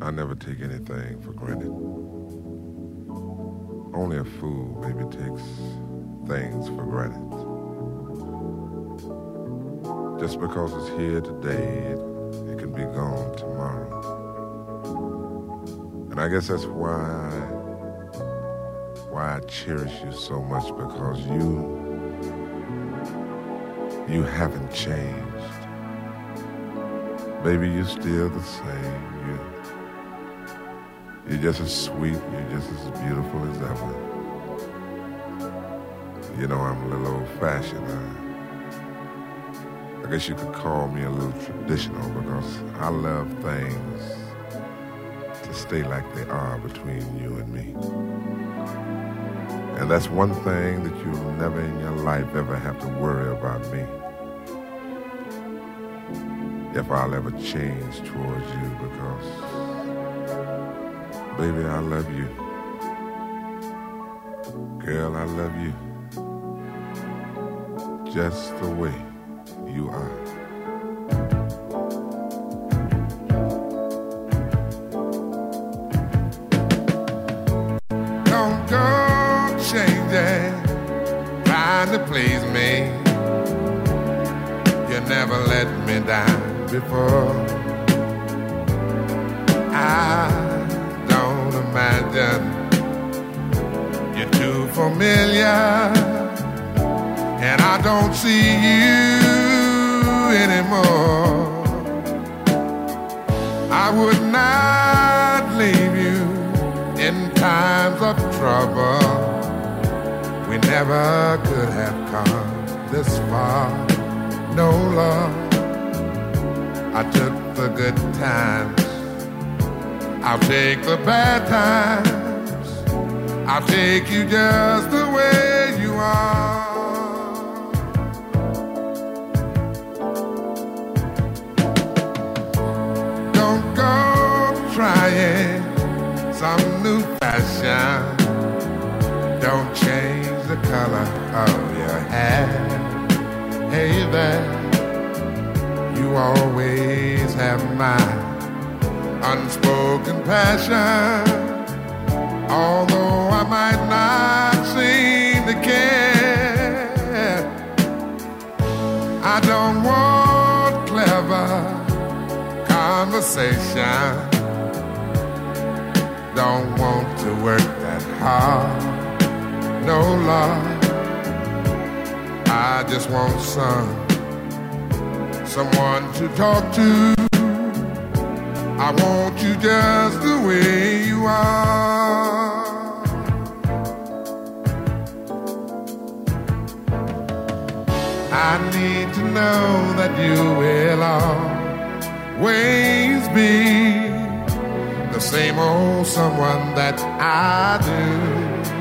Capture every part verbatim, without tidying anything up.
I never take anything for granted. Only a fool maybe takes things for granted. Just because it's here today, it, it can be gone tomorrow. And I guess that's why, why I cherish you so much, because you, you haven't changed. Baby, you're still the same. You, you're just as sweet, you're just as beautiful as ever. You know, I'm a little old-fashioned. I, I guess you could call me a little traditional, because I love things to stay like they are between you and me. And that's one thing that you'll never in your life ever have to worry about me. If I'll ever change towards you, because, baby, I love you. Girl, I love you. Just the way you are. Don't go changing, trying to please me. You never let me down before. I don't imagine you're too familiar, and I don't see you anymore. I would not leave you in times of trouble. We never could have come this far. No, love, I took the good times, I'll take the bad times, I'll take you just the way you are. Don't go trying some new fashion. Don't change the color of your hair. Hey there, you always have my unspoken passion. Although I might not seem to care, I don't want clever conversation. Don't want to work that hard. No, love, I just want some someone to talk to. I want you just the way you are. I need to know that you will always be the same old someone that I do.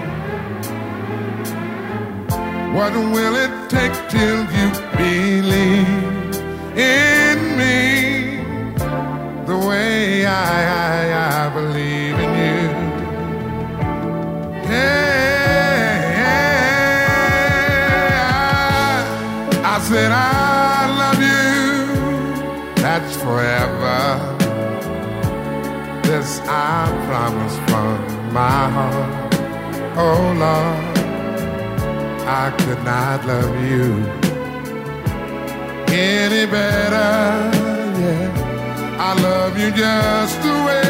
What will it take till you believe in me the way I, I, I believe in you? Yeah, I, I said I love you, that's forever. This I promise from my heart. Oh Lord, I could not love you any better, yeah. I love you just the way